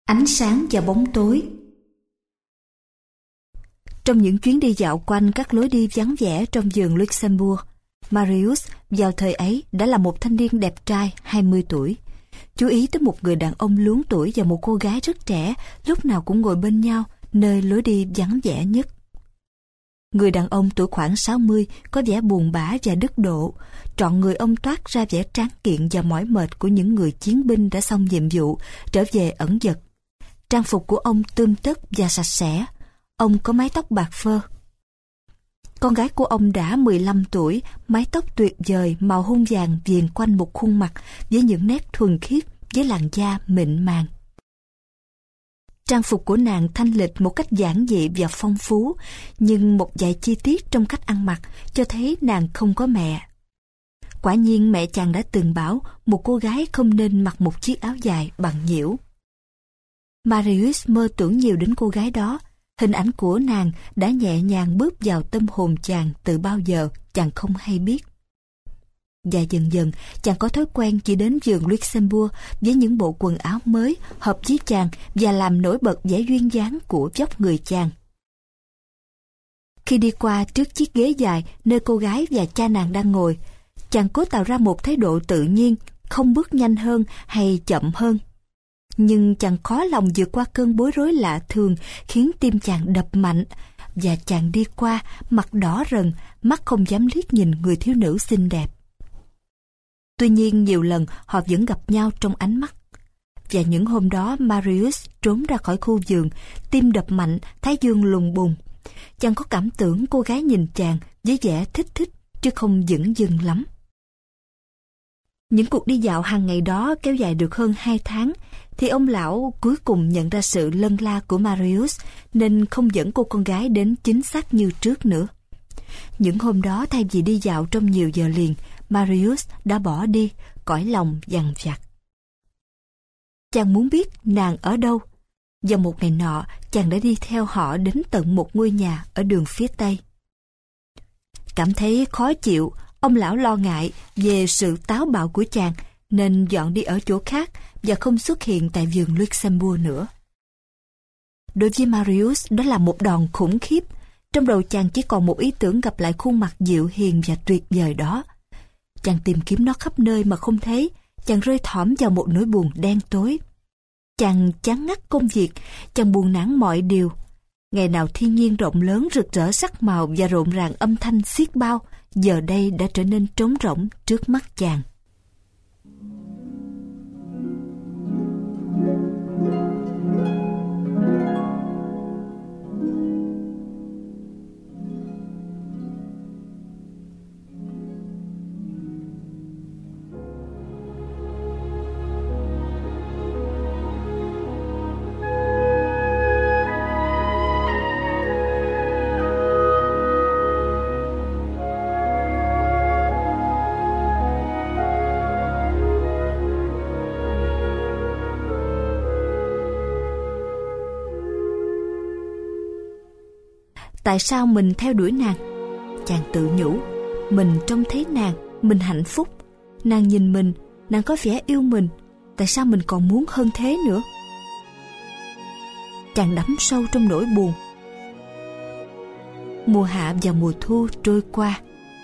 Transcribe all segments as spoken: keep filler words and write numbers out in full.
Ánh sáng và bóng tối. Trong những chuyến đi dạo quanh các lối đi vắng vẻ trong vườn Luxembourg, Marius vào thời ấy đã là một thanh niên đẹp trai hai mươi tuổi. Chú ý tới một người đàn ông luống tuổi và một cô gái rất trẻ, lúc nào cũng ngồi bên nhau nơi lối đi vắng vẻ nhất. Người đàn ông tuổi khoảng sáu mươi có vẻ buồn bã và đức độ. Trọn người ông toát ra vẻ tráng kiện và mỏi mệt của những người chiến binh đã xong nhiệm vụ, trở về ẩn dật. Trang phục của ông tươm tất và sạch sẽ. Ông có mái tóc bạc phơ. Con gái của ông đã mười lăm tuổi, mái tóc tuyệt vời màu hung vàng viền quanh một khuôn mặt với những nét thuần khiết, với làn da mịn màng. Trang phục của nàng thanh lịch một cách giản dị và phong phú, nhưng một vài chi tiết trong cách ăn mặc cho thấy nàng không có mẹ. Quả nhiên mẹ chàng đã từng bảo một cô gái không nên mặc một chiếc áo dài bằng nhiễu. Marius mơ tưởng nhiều đến cô gái đó. Hình ảnh của nàng đã nhẹ nhàng bước vào tâm hồn chàng từ bao giờ chàng không hay biết. Và dần dần chàng có thói quen chỉ đến vườn Luxembourg với những bộ quần áo mới hợp với chàng và làm nổi bật vẻ duyên dáng của vóc người chàng. Khi đi qua trước chiếc ghế dài nơi cô gái và cha nàng đang ngồi, chàng cố tạo ra một thái độ tự nhiên, không bước nhanh hơn hay chậm hơn. Nhưng chàng khó lòng vượt qua cơn bối rối lạ thường khiến tim chàng đập mạnh, và chàng đi qua mặt đỏ rần, mắt không dám liếc nhìn người thiếu nữ xinh đẹp. Tuy nhiên nhiều lần họ vẫn gặp nhau trong ánh mắt. Và những hôm đó Marius trốn ra khỏi khu vườn, tim đập mạnh, thái dương lùng bùng. Chàng có cảm tưởng cô gái nhìn chàng với vẻ thích thích chứ không dửng dưng lắm. Những cuộc đi dạo hàng ngày đó kéo dài được hơn hai tháng, thì ông lão cuối cùng nhận ra sự lân la của Marius nên không dẫn cô con gái đến chính xác như trước nữa. Những hôm đó thay vì đi dạo trong nhiều giờ liền, Marius đã bỏ đi, cõi lòng dằn vặt. Chàng muốn biết nàng ở đâu, và một ngày nọ chàng đã đi theo họ đến tận một ngôi nhà ở đường phía tây. Cảm thấy khó chịu, ông lão lo ngại về sự táo bạo của chàng nên dọn đi ở chỗ khác và không xuất hiện tại vườn Luxembourg nữa. Đối với Marius, đó là một đòn khủng khiếp. Trong đầu chàng chỉ còn một ý tưởng gặp lại khuôn mặt dịu hiền và tuyệt vời đó. Chàng tìm kiếm nó khắp nơi mà không thấy. Chàng rơi thõm vào một nỗi buồn đen tối. Chàng chán ngắt công việc, chàng buồn nản mọi điều. Ngày nào thiên nhiên rộng lớn rực rỡ sắc màu và rộn ràng âm thanh xiết bao, giờ đây đã trở nên trống rỗng trước mắt chàng. Tại sao mình theo đuổi nàng? Chàng tự nhủ. Mình trông thấy nàng, mình hạnh phúc. Nàng nhìn mình, nàng có vẻ yêu mình. Tại sao mình còn muốn hơn thế nữa? Chàng đắm sâu trong nỗi buồn. Mùa hạ và mùa thu trôi qua.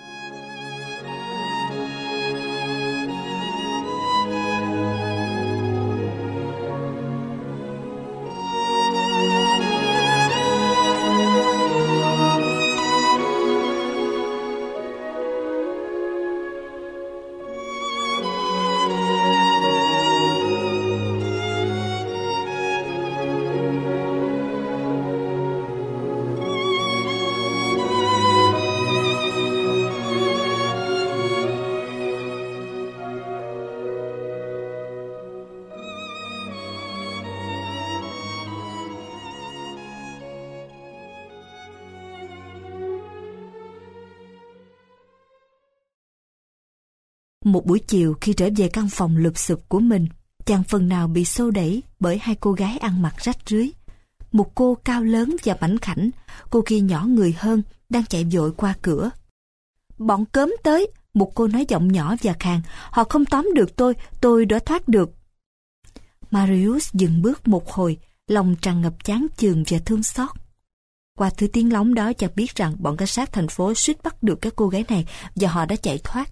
Một buổi chiều khi trở về căn phòng lụp xụp của mình, chàng phần nào bị xô đẩy bởi hai cô gái ăn mặc rách rưới. Một cô cao lớn và mảnh khảnh, cô kia nhỏ người hơn, đang chạy vội qua cửa. Bọn cớm tới, một cô nói giọng nhỏ và khàn. Họ không tóm được tôi, tôi đã thoát được. Marius dừng bước một hồi, lòng tràn ngập chán chường và thương xót. Qua thứ tiếng lóng đó, chàng biết rằng bọn cảnh sát thành phố suýt bắt được cái cô gái này và họ đã chạy thoát.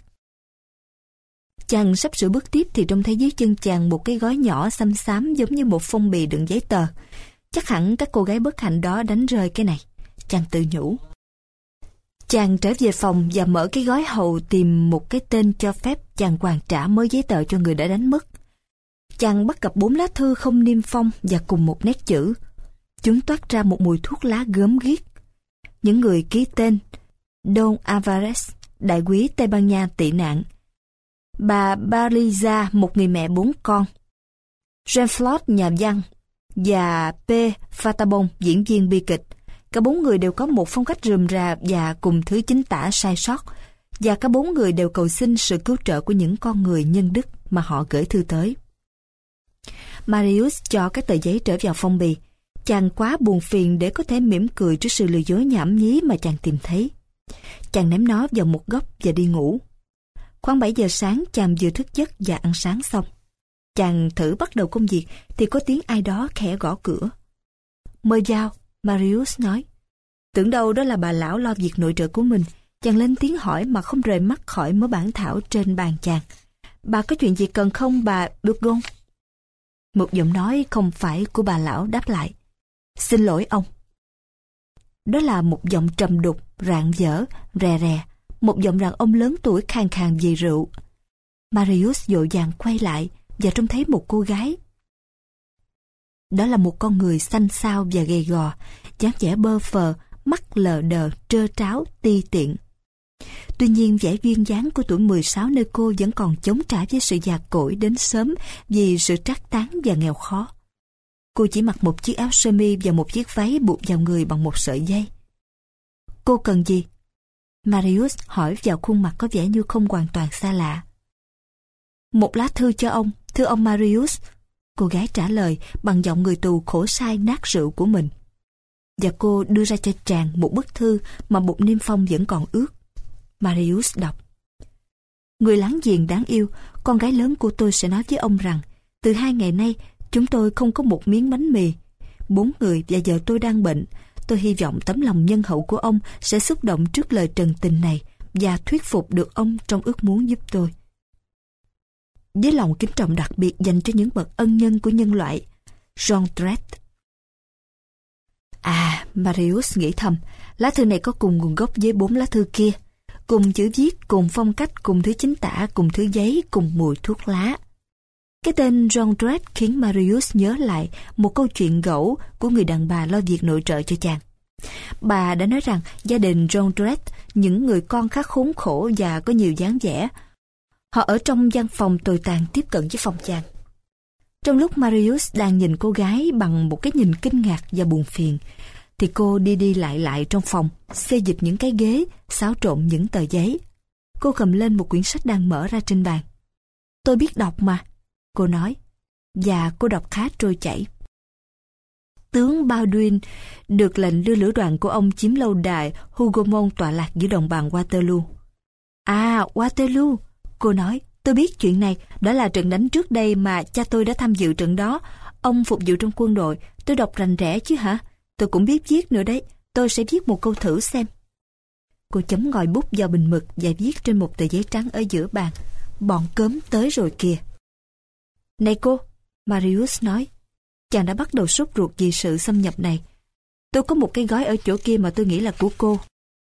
Chàng sắp sửa bước tiếp thì trông thấy dưới chân chàng một cái gói nhỏ xăm xám giống như một phong bì đựng giấy tờ. Chắc hẳn các cô gái bất hạnh đó đánh rơi cái này, chàng tự nhủ. Chàng trở về phòng và mở cái gói hầu tìm một cái tên cho phép chàng hoàn trả mớ giấy tờ cho người đã đánh mất. Chàng bắt gặp bốn lá thư không niêm phong và cùng một nét chữ. Chúng toát ra một mùi thuốc lá gớm ghiếc. Những người ký tên: Don Alvarez, đại quý Tây Ban Nha tị nạn; bà Baliza, một người mẹ bốn con; Jean-Claude, nhà văn; và P. Fatabon, diễn viên bi kịch. Cả bốn người đều có một phong cách rườm rà và cùng thứ chính tả sai sót, và cả bốn người đều cầu xin sự cứu trợ của những con người nhân đức mà họ gửi thư tới. Marius cho các tờ giấy trở vào phong bì. Chàng quá buồn phiền để có thể mỉm cười trước sự lừa dối nhảm nhí mà chàng tìm thấy. Chàng ném nó vào một góc và đi ngủ. Khoảng bảy giờ sáng, chàng vừa thức giấc và ăn sáng xong. Chàng thử bắt đầu công việc thì có tiếng ai đó khẽ gõ cửa. Mời vào, Marius nói. Tưởng đâu đó là bà lão lo việc nội trợ của mình. Chàng lên tiếng hỏi mà không rời mắt khỏi mớ bản thảo trên bàn chàng. Bà có chuyện gì cần không, bà Burgon? Một giọng nói không phải của bà lão đáp lại. Xin lỗi ông. Đó là một giọng trầm đục, rạng rỡ, rè rè, một giọng đàn ông lớn tuổi khàn khàn vì rượu. Marius vội vàng quay lại và trông thấy một cô gái. Đó là một con người xanh xao và gầy gò, dáng vẻ bơ phờ, mắt lờ đờ, trơ tráo, ti tiện. Tuy nhiên vẻ duyên dáng của tuổi mười sáu nơi cô vẫn còn chống trả với sự già cỗi đến sớm vì sự trác tán và nghèo khó. Cô chỉ mặc một chiếc áo sơ mi và một chiếc váy buộc vào người bằng một sợi dây. Cô cần gì? Marius hỏi vào khuôn mặt có vẻ như không hoàn toàn xa lạ. Một lá thư cho ông, thưa ông Marius. Cô gái trả lời bằng giọng người tù khổ sai nát rượu của mình. Và cô đưa ra cho chàng một bức thư mà bục niêm phong vẫn còn ướt. Marius đọc. Người láng giềng đáng yêu, con gái lớn của tôi sẽ nói với ông rằng từ hai ngày nay chúng tôi không có một miếng bánh mì. Bốn người và vợ tôi đang bệnh. Tôi hy vọng tấm lòng nhân hậu của ông sẽ xúc động trước lời trần tình này và thuyết phục được ông trong ước muốn giúp tôi. Với lòng kính trọng đặc biệt dành cho những bậc ân nhân của nhân loại, Jondrette. À, Marius nghĩ thầm, lá thư này có cùng nguồn gốc với bốn lá thư kia. Cùng chữ viết, cùng phong cách, cùng thứ chính tả, cùng thứ giấy, cùng mùi thuốc lá. Cái tên Jondrette khiến Marius nhớ lại một câu chuyện gẫu của người đàn bà lo việc nội trợ cho chàng. Bà đã nói rằng gia đình Jondrette, những người con khá khốn khổ và có nhiều dáng vẻ. Họ ở trong văn phòng tồi tàn tiếp cận với phòng chàng. Trong lúc Marius đang nhìn cô gái bằng một cái nhìn kinh ngạc và buồn phiền, thì cô đi đi lại lại trong phòng, xê dịch những cái ghế, xáo trộn những tờ giấy. Cô cầm lên một quyển sách đang mở ra trên bàn. Tôi biết đọc mà, cô nói, và cô đọc khá trôi chảy. Tướng Baldwin được lệnh đưa lữ đoàn của ông chiếm lâu đài Hougomont tọa lạc giữa đồng bằng Waterloo. À, Waterloo, cô nói, tôi biết chuyện này, đó là trận đánh trước đây mà cha tôi đã tham dự trận đó. Ông phục vụ trong quân đội, tôi đọc rành rẽ chứ hả? Tôi cũng biết viết nữa đấy, tôi sẽ viết một câu thử xem. Cô chấm ngòi bút vào bình mực và viết trên một tờ giấy trắng ở giữa bàn. Bọn cớm tới rồi kìa. Này cô, Marius nói, chàng đã bắt đầu sốt ruột vì sự xâm nhập này. Tôi có một cái gói ở chỗ kia mà tôi nghĩ là của cô.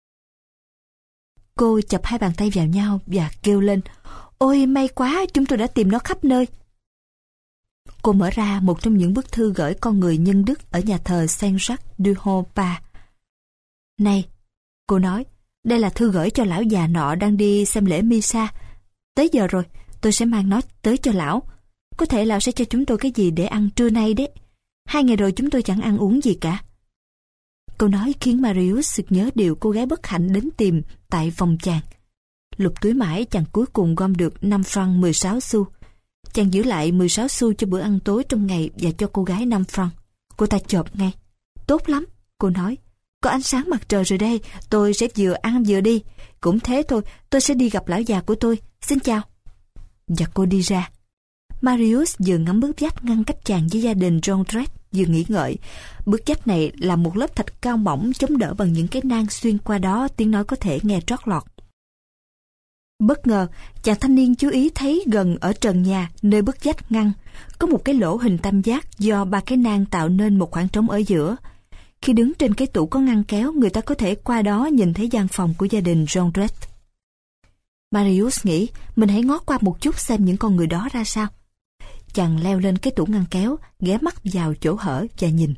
Cô chập hai bàn tay vào nhau và kêu lên, ôi may quá, chúng tôi đã tìm nó khắp nơi. Cô mở ra một trong những bức thư gửi con người nhân đức ở nhà thờ Saint-Jacques-du-Haut-Pas. Này, cô nói, đây là thư gửi cho lão già nọ đang đi xem lễ Misa. Tới giờ rồi, tôi sẽ mang nó tới cho lão. Có thể lão sẽ cho chúng tôi cái gì để ăn trưa nay đấy. Hai ngày rồi chúng tôi chẳng ăn uống gì cả. Câu nói khiến Marius sực nhớ điều cô gái bất hạnh đến tìm tại phòng chàng. Lục túi mãi chàng cuối cùng gom được năm franc mười sáu xu. Chàng giữ lại mười sáu xu cho bữa ăn tối trong ngày và cho cô gái năm franc. Cô ta chộp ngay. Tốt lắm, cô nói. Có ánh sáng mặt trời rồi đây, tôi sẽ vừa ăn vừa đi. Cũng thế thôi, tôi sẽ đi gặp lão già của tôi. Xin chào. Và cô đi ra. Marius vừa ngắm bức vách ngăn cách chàng với gia đình Jondrette, vừa nghĩ ngợi. Bức vách này là một lớp thạch cao mỏng chống đỡ bằng những cái nang xuyên qua đó tiếng nói có thể nghe trót lọt. Bất ngờ, chàng thanh niên chú ý thấy gần ở trần nhà, nơi bức vách ngăn, có một cái lỗ hình tam giác do ba cái nang tạo nên một khoảng trống ở giữa. Khi đứng trên cái tủ có ngăn kéo, người ta có thể qua đó nhìn thấy gian phòng của gia đình Jondrette. Marius nghĩ mình hãy ngó qua một chút xem những con người đó ra sao. Chàng leo lên cái tủ ngăn kéo, ghé mắt vào chỗ hở và nhìn.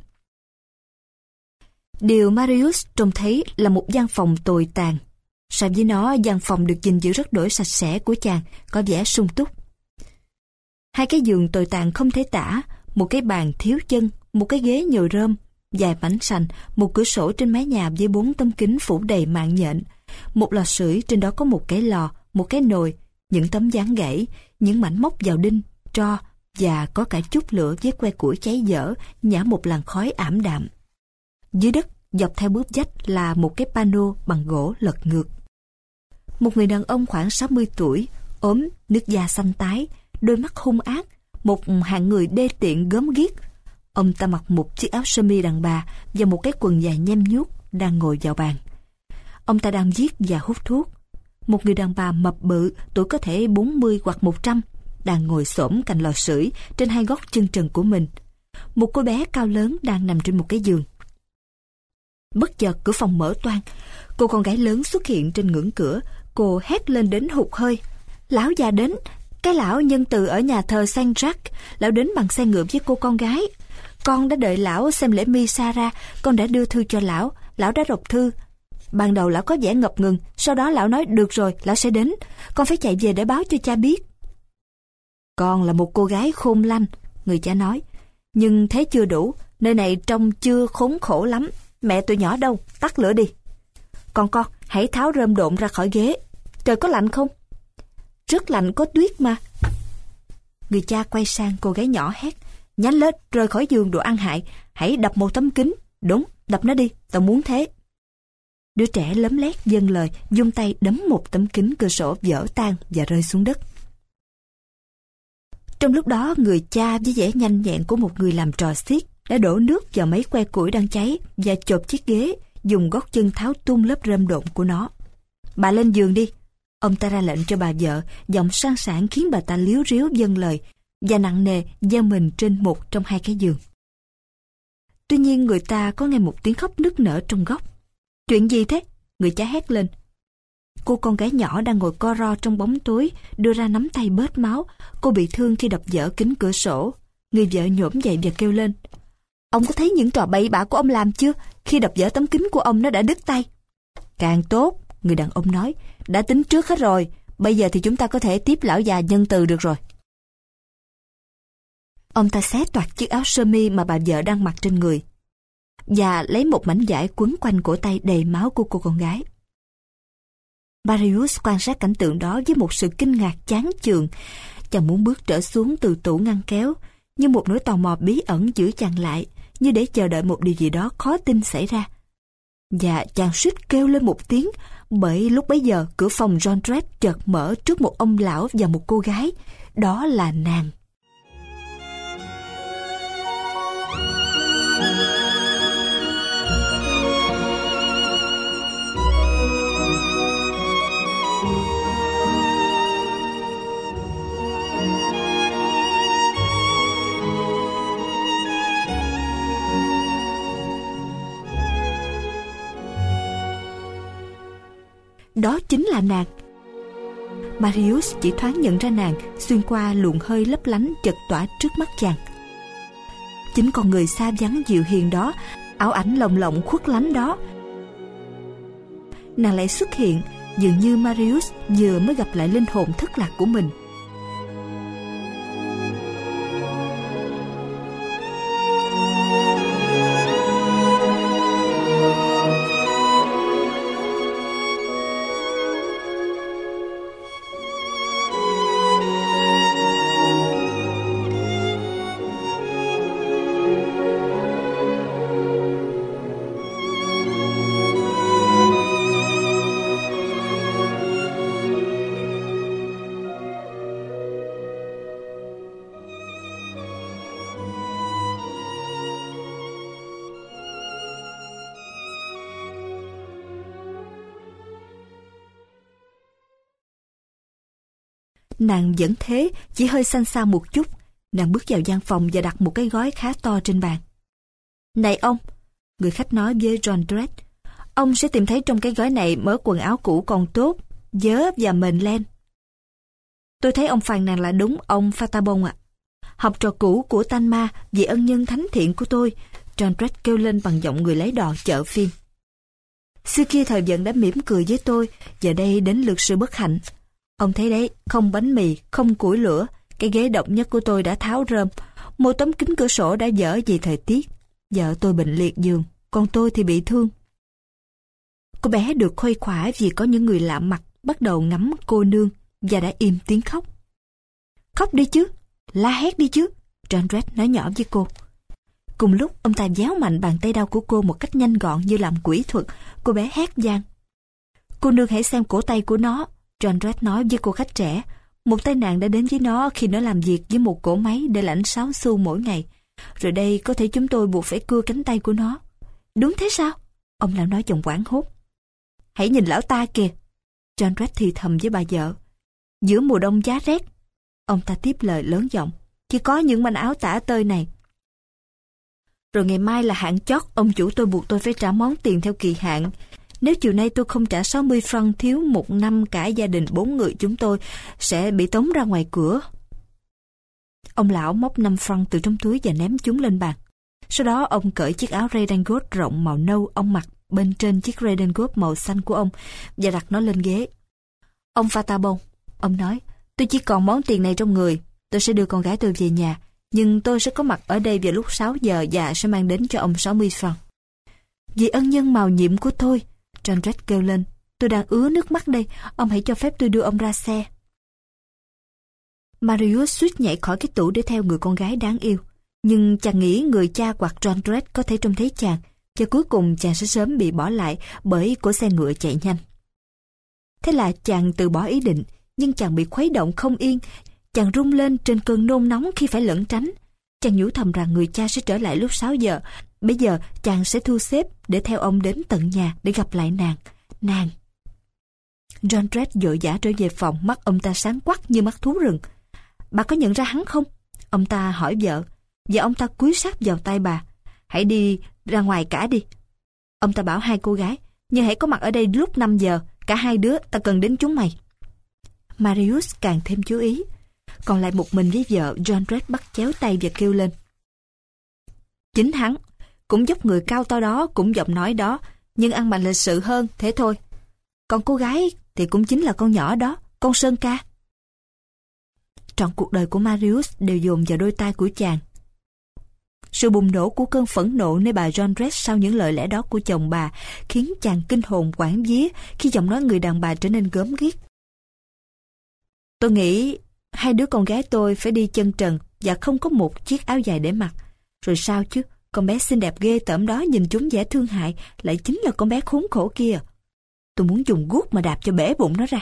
Điều Marius trông thấy là một gian phòng tồi tàn. So với nó, gian phòng được gìn giữ rất đổi sạch sẽ của chàng có vẻ sung túc. Hai cái giường tồi tàn không thể tả, một cái bàn thiếu chân, một cái ghế nhồi rơm, vài mảnh sành, một cửa sổ trên mái nhà với bốn tấm kính phủ đầy mạng nhện, một lò sưởi trên đó có một cái lò, một cái nồi, những tấm dáng gãy, những mảnh móc vào đinh, tro và có cả chút lửa với que củi cháy dở, nhả một làn khói ảm đạm. Dưới đất, dọc theo bức vách là một cái pano bằng gỗ lật ngược. Một người đàn ông khoảng sáu mươi tuổi, ốm, nước da xanh tái, đôi mắt hung ác, một hạng người đê tiện gớm ghiếc. Ông ta mặc một chiếc áo sơ mi đàn bà và một cái quần dài nhem nhuốc, đang ngồi vào bàn. Ông ta đang viết và hút thuốc. Một người đàn bà mập bự, tuổi có thể bốn mươi hoặc một trăm, đang ngồi xổm cạnh lò sưởi trên hai gót chân trần của mình. Một cô bé cao lớn đang nằm trên một cái giường. Bất chợt cửa phòng mở toang, cô con gái lớn xuất hiện trên ngưỡng cửa. Cô hét lên đến hụt hơi. Lão già đến, cái lão nhân từ ở nhà thờ Saint Jacques. Lão đến bằng xe ngựa với cô con gái. Con đã đợi lão xem lễ misa ra, con đã đưa thư cho lão. Lão đã đọc thư. Ban đầu lão có vẻ ngập ngừng, sau đó lão nói được rồi, lão sẽ đến. Con phải chạy về để báo cho cha biết. Con là một cô gái khôn lanh, người cha nói. Nhưng thế chưa đủ, nơi này trông chưa khốn khổ lắm. Mẹ tụi nhỏ đâu, tắt lửa đi. Còn con, hãy tháo rơm độn ra khỏi ghế. Trời có lạnh không? Rất lạnh, có tuyết mà. Người cha quay sang cô gái nhỏ hét. Nhanh lên, rời khỏi giường đồ ăn hại. Hãy đập một tấm kính. Đúng, đập nó đi, tao muốn thế. Đứa trẻ lấm lét dâng lời, vung tay đấm một tấm kính cửa sổ vỡ tan và rơi xuống đất. Trong lúc đó, người cha với vẻ nhanh nhẹn của một người làm trò xiếc đã đổ nước vào mấy que củi đang cháy và chộp chiếc ghế, dùng gót chân tháo tung lớp rơm độn của nó. Bà lên giường đi. Ông ta ra lệnh cho bà vợ, giọng sang sảng khiến bà ta líu ríu vâng lời và nặng nề gieo mình trên một trong hai cái giường. Tuy nhiên người ta có nghe một tiếng khóc nức nở trong góc. Chuyện gì thế? Người cha hét lên. Cô con gái nhỏ đang ngồi co ro trong bóng tối, đưa ra nắm tay bết máu. Cô bị thương khi đập vỡ kính cửa sổ. Người vợ nhổm dậy và kêu lên. Ông có thấy những trò bậy bạ của ông làm chưa? Khi đập vỡ tấm kính của ông nó đã đứt tay. Càng tốt, người đàn ông nói. Đã tính trước hết rồi. Bây giờ thì chúng ta có thể tiếp lão già nhân từ được rồi. Ông ta xé toạc chiếc áo sơ mi mà bà vợ đang mặc trên người và lấy một mảnh vải quấn quanh cổ tay đầy máu của cô con gái. Marius quan sát cảnh tượng đó với một sự kinh ngạc chán chường. Chàng muốn bước trở xuống từ tủ ngăn kéo, nhưng một nỗi tò mò bí ẩn giữ chàng lại, như để chờ đợi một điều gì đó khó tin xảy ra. Và chàng suýt kêu lên một tiếng, bởi lúc bấy giờ cửa phòng Jondrette chợt mở trước một ông lão và một cô gái. Đó là nàng. Đó chính là nàng. Marius chỉ thoáng nhận ra nàng xuyên qua luồng hơi lấp lánh chật tỏa trước mắt chàng. Chính con người xa vắng dịu hiền đó, ảo ảnh lồng lộng khuất lánh đó, nàng lại xuất hiện, dường như Marius vừa mới gặp lại linh hồn thất lạc của mình. nàng vẫn thế, chỉ hơi xanh xao một chút. Nàng bước vào gian phòng và đặt một cái gói khá to trên bàn. Này ông, người khách nói với Jondrette, ông sẽ tìm thấy trong cái gói này mớ quần áo cũ còn tốt, vớ và mền len. Tôi thấy ông phàn nàn là đúng, ông Fatabon ạ. À. Học trò cũ của Tanma, vị ân nhân thánh thiện của tôi, Jondrette kêu lên bằng giọng người lấy đò chợ phiên. Xưa kia thời vận đã mỉm cười với tôi, giờ đây đến lượt sự bất hạnh. Ông thấy đấy, không bánh mì, không củi lửa, cái ghế độc nhất của tôi đã tháo rơm, một tấm kính cửa sổ đã dở vì thời tiết. Vợ tôi bệnh liệt giường, còn tôi thì bị thương. Cô bé được khuây khỏa vì có những người lạ mặt bắt đầu ngắm cô nương và đã im tiếng khóc. Khóc đi chứ, la hét đi chứ, Jondrette nói nhỏ với cô. Cùng lúc ông ta véo mạnh bàn tay đau của cô một cách nhanh gọn như làm quỷ thuật. Cô bé hét vang. Cô nương hãy xem cổ tay của nó, Jondrette nói với cô khách trẻ. Một tai nạn đã đến với nó khi nó làm việc với một cỗ máy để lãnh sáu xu mỗi ngày. Rồi đây có thể chúng tôi buộc phải cưa cánh tay của nó. Đúng thế sao? Ông lão nói giọng hoảng hốt. Hãy nhìn lão ta kìa, Jondrette thì thầm với bà vợ. Giữa mùa đông giá rét, ông ta tiếp lời lớn giọng. Chỉ có những manh áo tả tơi này. Rồi ngày mai là hạn chót, ông chủ tôi buộc tôi phải trả món tiền theo kỳ hạn. Nếu chiều nay tôi không trả sáu mươi franc thiếu một năm, cả gia đình bốn người chúng tôi sẽ bị tống ra ngoài cửa. Ông lão móc năm franc từ trong túi và ném chúng lên bàn. Sau đó ông cởi chiếc áo redingot rộng màu nâu ông mặc bên trên chiếc redingot màu xanh của ông và đặt nó lên ghế. Ông Fatabon, ông nói, tôi chỉ còn món tiền này trong người. Tôi sẽ đưa con gái tôi về nhà, nhưng tôi sẽ có mặt ở đây vào lúc sáu giờ và sẽ mang đến cho ông sáu mươi franc. Vì ân nhân màu nhiệm của tôi, Jondrette kêu lên, tôi đang ứa nước mắt đây, ông hãy cho phép tôi đưa ông ra xe. Marius suýt nhảy khỏi cái tủ để theo người con gái đáng yêu. Nhưng chàng nghĩ người cha hoặc Jondrette có thể trông thấy chàng, và cuối cùng chàng sẽ sớm bị bỏ lại bởi cỗ xe ngựa chạy nhanh. Thế là chàng từ bỏ ý định, nhưng chàng bị khuấy động không yên. Chàng rung lên trên cơn nôn nóng khi phải lẩn tránh. Chàng nhủ thầm rằng người cha sẽ trở lại lúc sáu giờ. Bây giờ chàng sẽ thu xếp để theo ông đến tận nhà để gặp lại nàng. Nàng. Jondrette vội vã trở về phòng, mắt ông ta sáng quắc như mắt thú rừng. Bà có nhận ra hắn không? Ông ta hỏi vợ. Và ông ta cúi sát vào tay bà. Hãy đi ra ngoài cả đi. Ông ta bảo hai cô gái, nhưng hãy có mặt ở đây lúc năm giờ. Cả hai đứa, ta cần đến chúng mày. Marius càng thêm chú ý. Còn lại một mình với vợ, Jondrette bắt chéo tay và kêu lên. Chính hắn, cũng dốc người cao to đó, cũng giọng nói đó, nhưng ăn mặc lịch sự hơn, thế thôi. Còn cô gái thì cũng chính là con nhỏ đó, con Sơn Ca. Trọn cuộc đời của Marius đều dồn vào đôi tay của chàng. Sự bùng nổ của cơn phẫn nộ nơi bà Jondrette sau những lời lẽ đó của chồng bà khiến chàng kinh hồn quảng vía khi giọng nói người đàn bà trở nên gớm ghiếc. Tôi nghĩ hai đứa con gái tôi phải đi chân trần và không có một chiếc áo dài để mặc. Rồi sao chứ, con bé xinh đẹp ghê tởm đó nhìn chúng vẻ thương hại lại chính là con bé khốn khổ kia. Tôi muốn dùng guốc mà đạp cho bể bụng nó ra.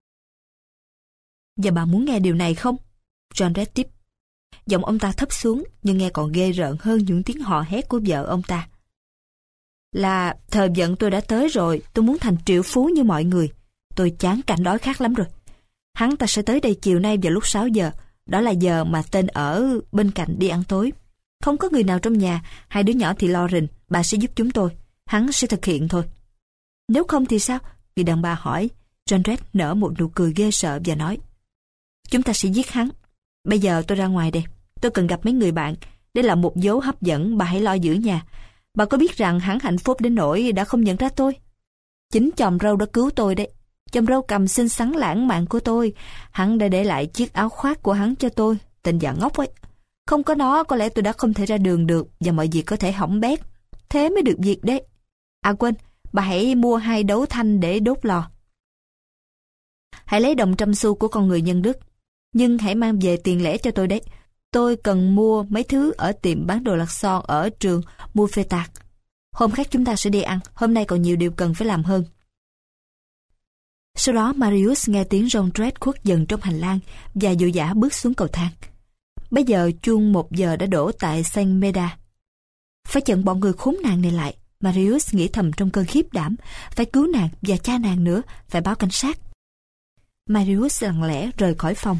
Và bà muốn nghe điều này không? Jondrette tiếp. Giọng ông ta thấp xuống nhưng nghe còn ghê rợn hơn những tiếng hò hét của vợ ông ta. Là thời vận tôi đã tới rồi, tôi muốn thành triệu phú như mọi người. Tôi chán cảnh đói khát lắm rồi. Hắn ta sẽ tới đây chiều nay vào lúc sáu giờ. Đó là giờ mà tên ở bên cạnh đi ăn tối. Không có người nào trong nhà, hai đứa nhỏ thì lo rình, bà sẽ giúp chúng tôi. Hắn sẽ thực hiện thôi. Nếu không thì sao? Người đàn bà hỏi. Jondrette nở một nụ cười ghê sợ và nói. Chúng ta sẽ giết hắn. Bây giờ tôi ra ngoài đây. Tôi cần gặp mấy người bạn. Đây là một dấu hấp dẫn, bà hãy lo giữ nhà. Bà có biết rằng hắn hạnh phúc đến nỗi đã không nhận ra tôi? Chính chòm râu đã cứu tôi đấy. Chòm râu cầm xinh xắn lãng mạn của tôi. Hắn đã để lại chiếc áo khoác của hắn cho tôi. Tên già ngốc ấy. Không có nó có lẽ tôi đã không thể ra đường được và mọi việc có thể hỏng bét. Thế mới được việc đấy. À quên, bà hãy mua hai đấu thanh để đốt lò. Hãy lấy đồng trăm xu của con người nhân đức. Nhưng hãy mang về tiền lẻ cho tôi đấy. Tôi cần mua mấy thứ ở tiệm bán đồ lặt son ở trường Mouffetard. Hôm khác chúng ta sẽ đi ăn. Hôm nay còn nhiều điều cần phải làm hơn. Sau đó Marius nghe tiếng Jondrette khuất dần trong hành lang và vội vã bước xuống cầu thang. Bây giờ chuông một giờ đã đổ tại Saint-Médard. Phải chặn bọn người khốn nạn này lại. Marius nghĩ thầm trong cơn khiếp đảm. Phải cứu nàng và cha nàng nữa. Phải báo cảnh sát. Marius lặng lẽ rời khỏi phòng.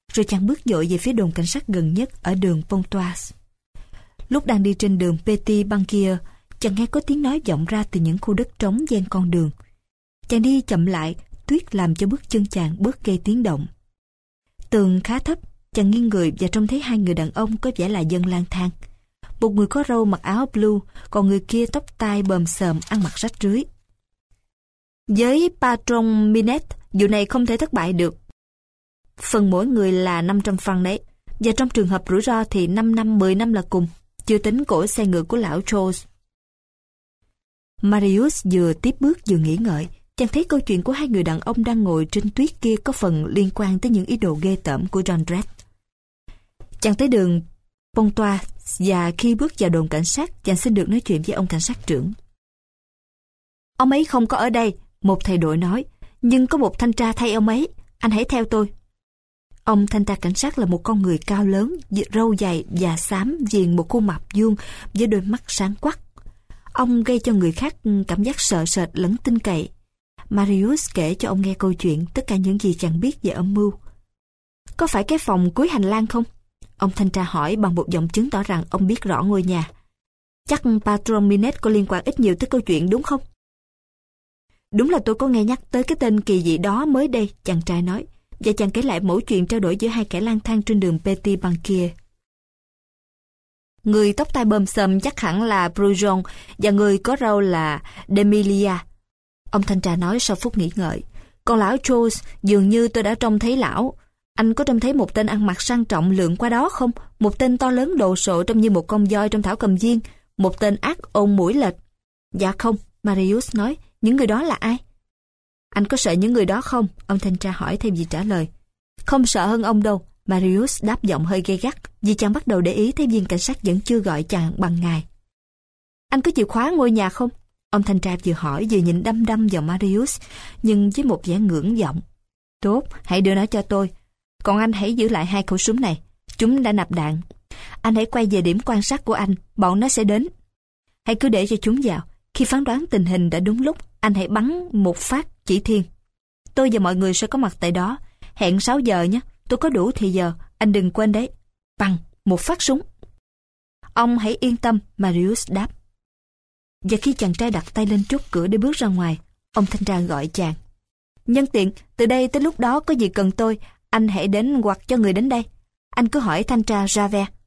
rồi chàng bước dội về phía đồn cảnh sát gần nhất ở đường Pontoise. Lúc đang đi trên đường Petit Banquier, chàng nghe có tiếng nói vọng ra từ những khu đất trống ven con đường. Chàng đi chậm lại, tuyết làm cho bước chân chàng bớt gây tiếng động. Tường khá thấp, chàng nghiêng người và trông thấy hai người đàn ông có vẻ là dân lang thang. Một người có râu mặc áo blue, còn người kia tóc tai bờm xờm, ăn mặc rách rưới. Với Patron Minette, vụ này không thể thất bại được. Phần mỗi người là năm trăm franc đấy, và trong trường hợp rủi ro thì năm năm, mười năm là cùng, chưa tính cổ xe ngựa của lão Charles. Marius vừa tiếp bước vừa nghĩ ngợi, chàng thấy câu chuyện của hai người đàn ông đang ngồi trên tuyết kia có phần liên quan tới những ý đồ ghê tởm của Jondrette. Chàng tới đường Pontoise và khi bước vào đồn cảnh sát, chàng xin được nói chuyện với ông cảnh sát trưởng. Ông ấy không có ở đây, một thầy đội nói, nhưng có một thanh tra thay ông ấy, anh hãy theo tôi. Ông thanh tra cảnh sát là một con người cao lớn, râu dày và xám viền một khuôn mặt vuông với đôi mắt sáng quắc. Ông gây cho người khác cảm giác sợ sệt lẫn tin cậy. Marius kể cho ông nghe câu chuyện, tất cả những gì chàng biết về âm mưu. Có phải cái phòng cuối hành lang không? Ông thanh tra hỏi bằng một giọng chứng tỏ rằng ông biết rõ ngôi nhà. Chắc Patron Minette có liên quan ít nhiều tới câu chuyện đúng không? Đúng là tôi có nghe nhắc tới cái tên kỳ dị đó mới đây, chàng trai nói. Và chàng kể lại mẩu chuyện trao đổi giữa hai kẻ lang thang trên đường Petit Banquier. Người tóc tai bờm xờm chắc hẳn là Brujon và người có râu là Demilia. Ông thanh tra nói sau phút nghĩ ngợi. Còn lão Charles, dường như tôi đã trông thấy lão. Anh có trông thấy một tên ăn mặc sang trọng lượn qua đó không? Một tên to lớn đồ sộ trông như một con voi trong thảo cầm viên. Một tên ác ôn mũi lệch. Dạ không, Marius nói. Những người đó là ai? Anh có sợ những người đó không? Ông thanh tra hỏi thêm gì trả lời. Không sợ hơn ông đâu, Marius đáp giọng hơi gay gắt, vì chàng bắt đầu để ý thấy viên cảnh sát vẫn chưa gọi chàng bằng ngài. Anh có chìa khóa ngôi nhà không? Ông thanh tra vừa hỏi vừa nhìn đăm đăm vào Marius, nhưng với một vẻ ngưỡng vọng. Tốt, hãy đưa nó cho tôi. Còn anh hãy giữ lại hai khẩu súng này. Chúng đã nạp đạn. Anh hãy quay về điểm quan sát của anh, bọn nó sẽ đến. Hãy cứ để cho chúng vào. Khi phán đoán tình hình đã đúng lúc, anh hãy bắn một phát chỉ thiên. Tôi và mọi người sẽ có mặt tại đó. Hẹn sáu giờ nhé. Tôi có đủ thì giờ. Anh đừng quên đấy. Bằng một phát súng. Ông hãy yên tâm, Marius đáp. Và khi chàng trai đặt tay lên chốt cửa để bước ra ngoài, ông thanh tra gọi chàng. Nhân tiện, từ đây tới lúc đó có gì cần tôi, anh hãy đến hoặc cho người đến đây. Anh cứ hỏi thanh tra Javert.